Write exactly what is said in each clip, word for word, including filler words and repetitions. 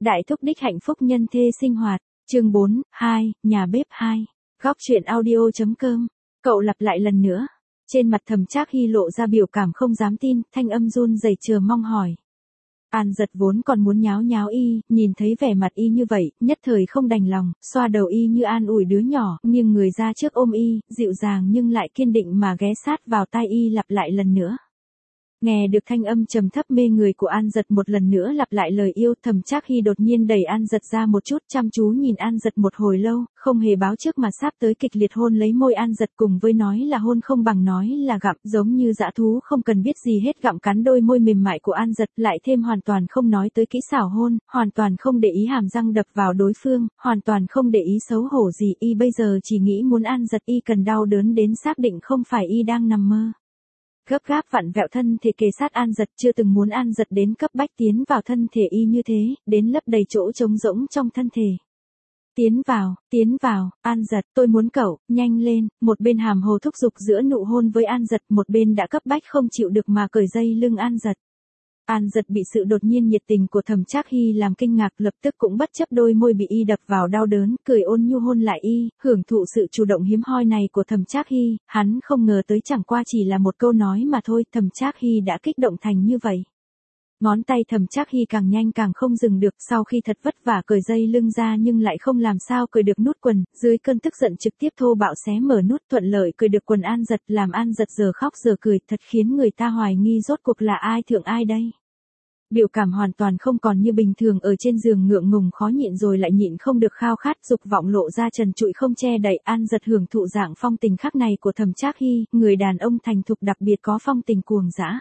Đại thúc đích hạnh phúc nhân thê sinh hoạt, chương bốn, hai, nhà bếp hai. Góc truyện audio.com. Cậu lặp lại lần nữa. Trên mặt Thẩm Trác Hy lộ ra biểu cảm không dám tin, thanh âm run rẩy chờ mong hỏi. An Giật vốn còn muốn nháo nháo y, nhìn thấy vẻ mặt y như vậy, nhất thời không đành lòng, xoa đầu y như an ủi đứa nhỏ, nhưng người ra trước ôm y, dịu dàng nhưng lại kiên định mà ghé sát vào tai y lặp lại lần nữa. Nghe được thanh âm trầm thấp mê người của An Giật một lần nữa lặp lại lời yêu, Thẩm Trác Hy đột nhiên đẩy An Giật ra một chút, chăm chú nhìn An Giật một hồi lâu, không hề báo trước mà sắp tới kịch liệt hôn lấy môi An Giật, cùng với nói là hôn không bằng nói là gặm, giống như dã thú không cần biết gì hết gặm cắn đôi môi mềm mại của An Giật, lại thêm hoàn toàn không nói tới kỹ xảo hôn, hoàn toàn không để ý hàm răng đập vào đối phương, hoàn toàn không để ý xấu hổ gì, y bây giờ chỉ nghĩ muốn An Giật y cần đau đớn đến xác định không phải y đang nằm mơ. Gấp gáp vặn vẹo thân thể kề sát An Giật, chưa từng muốn An Giật đến cấp bách tiến vào thân thể y như thế, đến lấp đầy chỗ trống rỗng trong thân thể. Tiến vào, tiến vào, An Giật, tôi muốn cậu, nhanh lên, một bên hàm hồ thúc giục giữa nụ hôn với An Giật, một bên đã cấp bách không chịu được mà cởi dây lưng An Giật. An Giật bị sự đột nhiên nhiệt tình của Thẩm Trác Hy làm kinh ngạc, lập tức cũng bất chấp đôi môi bị y đập vào đau đớn, cười ôn nhu hôn lại y, hưởng thụ sự chủ động hiếm hoi này của Thẩm Trác Hy, hắn không ngờ tới chẳng qua chỉ là một câu nói mà thôi, Thẩm Trác Hy đã kích động thành như vậy. Ngón tay Thẩm Trác Hy càng nhanh càng không dừng được, sau khi thật vất vả cởi dây lưng ra nhưng lại không làm sao cởi được nút quần, dưới cơn tức giận trực tiếp thô bạo xé mở nút, thuận lợi cởi được quần An Giật, làm An Giật giờ khóc giờ cười, thật khiến người ta hoài nghi rốt cuộc là ai thượng ai đây. Biểu cảm hoàn toàn không còn như bình thường, ở trên giường ngượng ngùng khó nhịn rồi lại nhịn không được khao khát, dục vọng lộ ra trần trụi không che đậy. An Giật hưởng thụ dạng phong tình khắc này của Thẩm Trác Hy, người đàn ông thành thục đặc biệt có phong tình cuồng dã.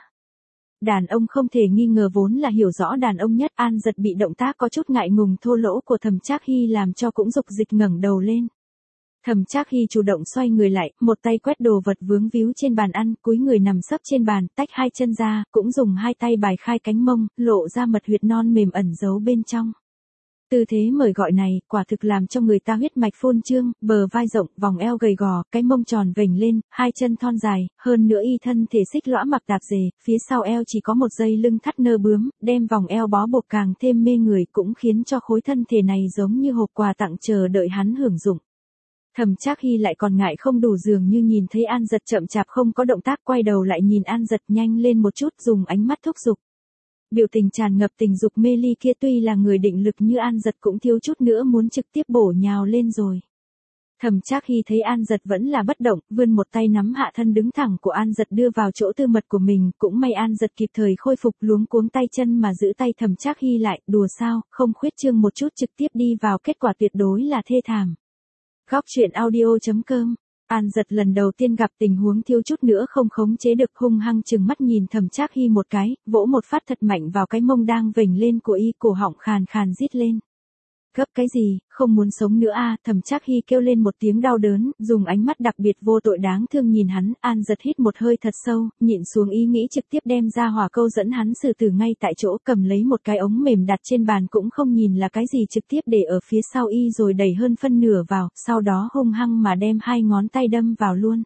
Đàn ông không thể nghi ngờ vốn là hiểu rõ đàn ông nhất. An Giật bị động tác có chút ngại ngùng thô lỗ của Thẩm Trác Hy làm cho cũng dục dịch ngẩng đầu lên. Thẩm Trác Hy chủ động xoay người lại, một tay quét đồ vật vướng víu trên bàn ăn, cúi người nằm sấp trên bàn, tách hai chân ra, cũng dùng hai tay bài khai cánh mông, lộ ra mật huyệt non mềm ẩn giấu bên trong. Tư thế mời gọi này, quả thực làm cho người ta huyết mạch phun trương, bờ vai rộng, vòng eo gầy gò, cái mông tròn vểnh lên, hai chân thon dài, hơn nữa y thân thể xích lõa mặc tạp dề, phía sau eo chỉ có một dây lưng thắt nơ bướm, đem vòng eo bó buộc càng thêm mê người, cũng khiến cho khối thân thể này giống như hộp quà tặng chờ đợi hắn hưởng dụng. Thẩm Trác Hy lại còn ngại không đủ, dường như nhìn thấy An Giật chậm chạp không có động tác, quay đầu lại nhìn An Giật nhanh lên một chút, dùng ánh mắt thúc giục. Biểu tình tràn ngập tình dục mê ly kia, tuy là người định lực như An Giật cũng thiếu chút nữa muốn trực tiếp bổ nhào lên rồi. Thẩm Trác Hy thấy An Giật vẫn là bất động, vươn một tay nắm hạ thân đứng thẳng của An Giật đưa vào chỗ tư mật của mình, cũng may An Giật kịp thời khôi phục, luống cuống tay chân mà giữ tay Thẩm Trác Hy lại, đùa sao, không khuyết trương một chút trực tiếp đi vào, kết quả tuyệt đối là thê thảm. Góc truyện audio.com. An Giật lần đầu tiên gặp tình huống thiếu chút nữa không khống chế được, hung hăng chừng mắt nhìn Thẩm Trác Hy một cái, vỗ một phát thật mạnh vào cái mông đang vểnh lên của y, cổ họng khàn khàn rít lên. Gấp cái gì, không muốn sống nữa à, Thẩm Trác Hy kêu lên một tiếng đau đớn, dùng ánh mắt đặc biệt vô tội đáng thương nhìn hắn. An Giật hít một hơi thật sâu, nhịn xuống ý nghĩ trực tiếp đem ra hỏa câu dẫn hắn xử tử ngay tại chỗ, cầm lấy một cái ống mềm đặt trên bàn cũng không nhìn là cái gì, trực tiếp để ở phía sau y rồi đẩy hơn phân nửa vào, sau đó hung hăng mà đem hai ngón tay đâm vào luôn.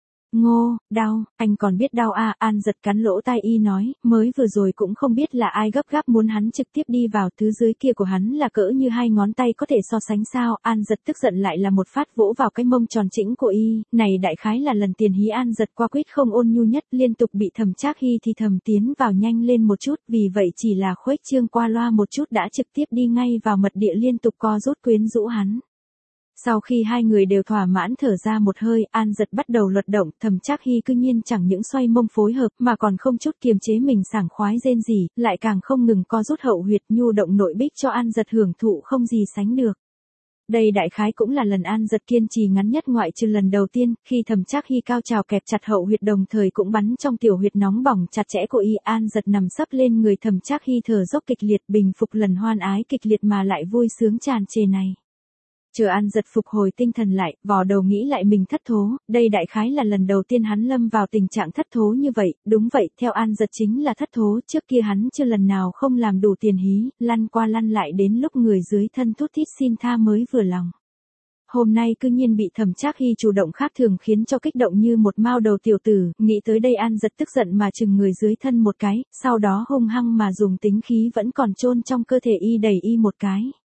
Ngô, đau, anh còn biết đau à, An Giật cắn lỗ tai y nói, mới vừa rồi cũng không biết là ai gấp gáp muốn hắn trực tiếp đi vào, thứ dưới kia của hắn là cỡ như hai ngón tay có thể so sánh sao. An Giật tức giận lại là một phát vỗ vào cái mông tròn chỉnh của y, này đại khái là lần tiền hí An Giật qua quýt không ôn nhu nhất, liên tục bị Thẩm Trác Hy thì thầm tiến vào nhanh lên một chút, vì vậy chỉ là khuếch trương qua loa một chút đã trực tiếp đi ngay vào mật địa, liên tục co rút quyến rũ hắn. Sau khi hai người đều thỏa mãn thở ra một hơi, An Giật bắt đầu luật động, Thẩm Trác Hy cư nhiên chẳng những xoay mông phối hợp mà còn không chút kiềm chế mình sảng khoái rên rỉ, lại càng không ngừng co rút hậu huyệt, nhu động nội bích cho An Giật hưởng thụ không gì sánh được. Đây đại khái cũng là lần An Giật kiên trì ngắn nhất ngoại trừ lần đầu tiên, khi Thẩm Trác Hy cao trào kẹp chặt hậu huyệt đồng thời cũng bắn trong tiểu huyệt nóng bỏng chặt chẽ của y. An Giật nằm sấp lên người Thẩm Trác Hy thở dốc kịch liệt, bình phục lần hoan ái kịch liệt mà lại vui sướng tràn trề này. Chờ An Giật phục hồi tinh thần lại, vò đầu nghĩ lại mình thất thố, đây đại khái là lần đầu tiên hắn lâm vào tình trạng thất thố như vậy, đúng vậy, theo An Giật chính là thất thố, trước kia hắn chưa lần nào không làm đủ tiền hí, lăn qua lăn lại đến lúc người dưới thân thút thít xin tha mới vừa lòng. hôm nay cư nhiên bị Thẩm Trác Hy chủ động khác thường khiến cho kích động như một mao đầu tiểu tử, nghĩ tới đây An Dật tức giận mà chừng người dưới thân một cái, sau đó hung hăng mà dùng tính khí vẫn còn chôn trong cơ thể y đẩy y một cái.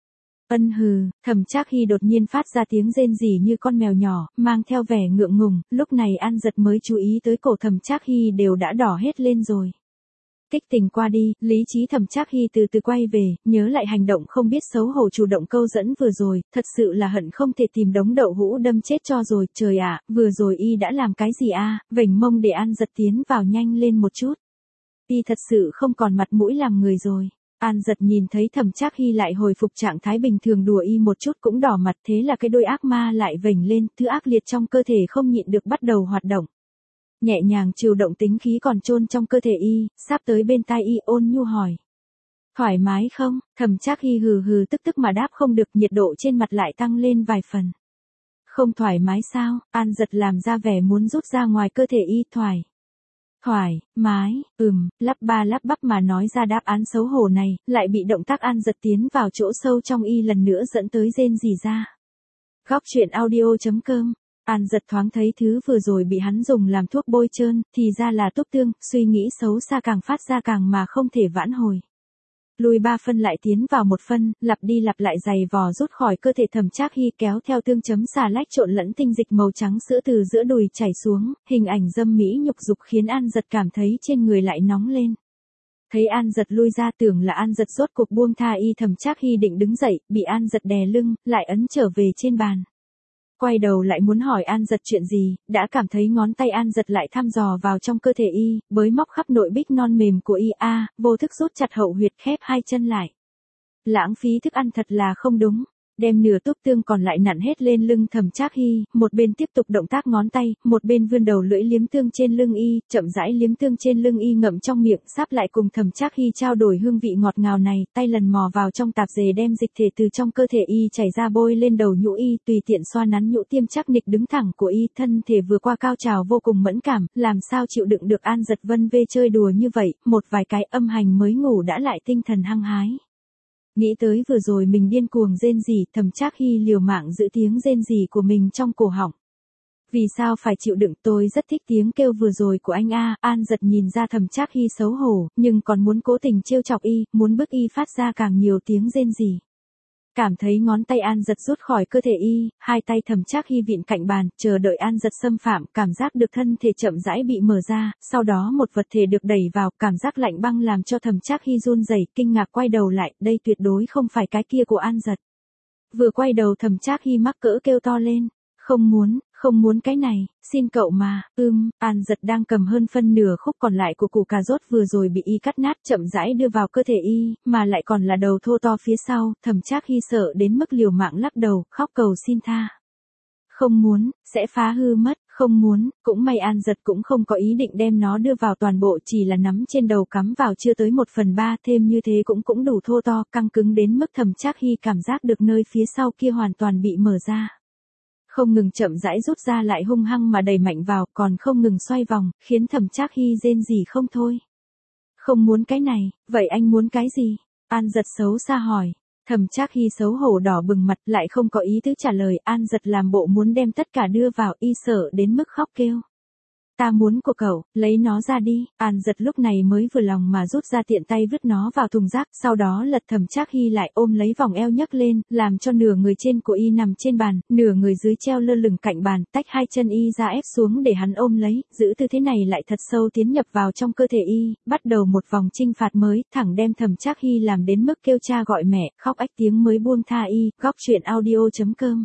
Ân hừ, Thẩm Trác Hy đột nhiên phát ra tiếng rên rỉ như con mèo nhỏ, mang theo vẻ ngượng ngùng, lúc này An Dật mới chú ý tới cổ Thẩm Trác Hy đều đã đỏ hết lên rồi. Kích tình qua đi, lý trí Thẩm Trác Hy từ từ quay về, nhớ lại hành động không biết xấu hổ chủ động câu dẫn vừa rồi, thật sự là hận không thể tìm đống đậu hũ đâm chết cho rồi, trời ạ, vừa rồi y đã làm cái gì a? Vểnh mông để An Dật tiến vào nhanh lên một chút. Y thật sự không còn mặt mũi làm người rồi. An Dật nhìn thấy Thẩm Trác Hy lại hồi phục trạng thái bình thường đùa y một chút cũng đỏ mặt, thế là cái đôi ác ma lại vểnh lên, thứ ác liệt trong cơ thể không nhịn được bắt đầu hoạt động. Nhẹ nhàng chiều động tính khí còn chôn trong cơ thể y, sắp tới bên tai y ôn nhu hỏi. Thoải mái không? Thẩm Trác Hy hừ hừ tức tức mà đáp không được, nhiệt độ trên mặt lại tăng lên vài phần. Không thoải mái sao? An Dật làm ra vẻ muốn rút ra ngoài cơ thể y. Thoải. Thoải, mái, ừm, lắp ba lắp bắp mà nói ra đáp án xấu hổ này, lại bị động tác An Dật tiến vào chỗ sâu trong y lần nữa dẫn tới rên rỉ ra. Góc truyện audio chấm com. An Dật thoáng thấy thứ vừa rồi bị hắn dùng làm thuốc bôi trơn, thì ra là túp tương, suy nghĩ xấu xa càng phát ra càng mà không thể vãn hồi. Lùi ba phân lại tiến vào một phân, lặp đi lặp lại giày vò rút khỏi cơ thể Thẩm Trác Hy, kéo theo tương chấm xà lách trộn lẫn tinh dịch màu trắng sữa từ giữa đùi chảy xuống, hình ảnh dâm mỹ nhục dục khiến An Dật cảm thấy trên người lại nóng lên. Thấy An Dật lui ra, tưởng là An Dật rốt cuộc buông tha y, Thẩm Trác Hy định đứng dậy, bị An Dật đè lưng, lại ấn trở về trên bàn. Quay đầu lại muốn hỏi An Dật chuyện gì, đã cảm thấy ngón tay An Dật lại thăm dò vào trong cơ thể y, bới móc khắp nội bích non mềm của y, a, vô thức rút chặt hậu huyệt, khép hai chân lại. Lãng phí thức ăn thật là không đúng. Đem nửa túp tương còn lại nặn hết lên lưng Thẩm Trác Hy, một bên tiếp tục động tác ngón tay, một bên vươn đầu lưỡi liếm tương trên lưng y, chậm rãi liếm tương trên lưng y ngậm trong miệng, sáp lại cùng Thẩm Trác Hy trao đổi hương vị ngọt ngào này, tay lần mò vào trong tạp dề đem dịch thể từ trong cơ thể y chảy ra bôi lên đầu nhũ y, tùy tiện xoa nắn nhũ tiêm chắc nịch đứng thẳng của y, thân thể vừa qua cao trào vô cùng mẫn cảm, làm sao chịu đựng được An Dật vân vê chơi đùa như vậy, một vài cái âm hành mới ngủ đã lại tinh thần hăng hái. Nghĩ tới vừa rồi mình điên cuồng rên rỉ, Thẩm Trác Hy liều mạng giữ tiếng rên rỉ của mình trong cổ họng. Vì sao phải chịu đựng, tôi rất thích tiếng kêu vừa rồi của anh a. An Dật nhìn ra Thẩm Trác Hy xấu hổ, nhưng còn muốn cố tình trêu chọc y, muốn bức y phát ra càng nhiều tiếng rên rỉ. Cảm thấy ngón tay An Dật rút khỏi cơ thể y, hai tay Thẩm Trác Hy vịn cạnh bàn, chờ đợi An Dật xâm phạm, cảm giác được thân thể chậm rãi bị mở ra, sau đó một vật thể được đẩy vào, cảm giác lạnh băng làm cho Thẩm Trác Hy run rẩy, kinh ngạc quay đầu lại, đây tuyệt đối không phải cái kia của An Dật. Vừa quay đầu Thẩm Trác Hy mắc cỡ kêu to lên, không muốn, không muốn cái này, xin cậu mà, ưm, An Dật đang cầm hơn phân nửa khúc còn lại của củ cà rốt vừa rồi bị y cắt nát chậm rãi đưa vào cơ thể y, mà lại còn là đầu thô to phía sau, Thẩm Trác Hy sợ đến mức liều mạng lắc đầu, khóc cầu xin tha. Không muốn, sẽ phá hư mất, không muốn, cũng may An Dật cũng không có ý định đem nó đưa vào toàn bộ, chỉ là nắm trên đầu cắm vào chưa tới một phần ba, thêm như thế cũng cũng đủ thô to, căng cứng đến mức Thẩm Trác Hy cảm giác được nơi phía sau kia hoàn toàn bị mở ra. Không ngừng chậm rãi rút ra lại hung hăng mà đẩy mạnh vào, còn không ngừng xoay vòng, khiến Thẩm Trác Hy rên rỉ không thôi. Không muốn cái này, vậy anh muốn cái gì? An Dật xấu xa hỏi. Thẩm Trác Hy xấu hổ đỏ bừng mặt, lại không có ý tứ trả lời, An Dật làm bộ muốn đem tất cả đưa vào, y sợ đến mức khóc kêu. Ta muốn của cậu, lấy nó ra đi. An Dật lúc này mới vừa lòng mà rút ra, tiện tay vứt nó vào thùng rác, sau đó lật Thẩm Trác Hy lại, ôm lấy vòng eo nhấc lên, làm cho nửa người trên của y nằm trên bàn, nửa người dưới treo lơ lửng cạnh bàn, tách hai chân y ra ép xuống để hắn ôm lấy, giữ tư thế này lại thật sâu tiến nhập vào trong cơ thể y, bắt đầu một vòng chinh phạt mới, thẳng đem Thẩm Trác Hy làm đến mức kêu cha gọi mẹ, khóc ách tiếng mới buông tha y. Góc truyện audio chấm com.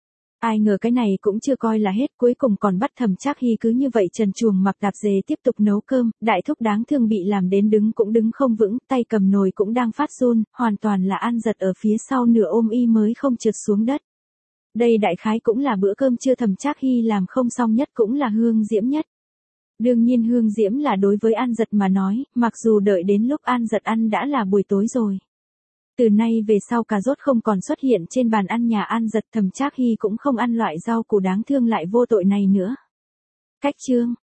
Ai ngờ cái này cũng chưa coi là hết, cuối cùng còn bắt Thẩm Trác Hy cứ như vậy trần truồng mặc tạp dề tiếp tục nấu cơm, đại thúc đáng thương bị làm đến đứng cũng đứng không vững, tay cầm nồi cũng đang phát run, hoàn toàn là An Dật ở phía sau nửa ôm y mới không trượt xuống đất. Đây đại khái cũng là bữa cơm trưa Thẩm Trác Hy làm không xong nhất, cũng là hương diễm nhất. Đương nhiên hương diễm là đối với An Dật mà nói, mặc dù đợi đến lúc An Dật ăn đã là buổi tối rồi. Từ nay về sau cà rốt không còn xuất hiện trên bàn ăn nhà An Dật, Thẩm Trác Hy cũng không ăn loại rau củ đáng thương lại vô tội này nữa. Cách chương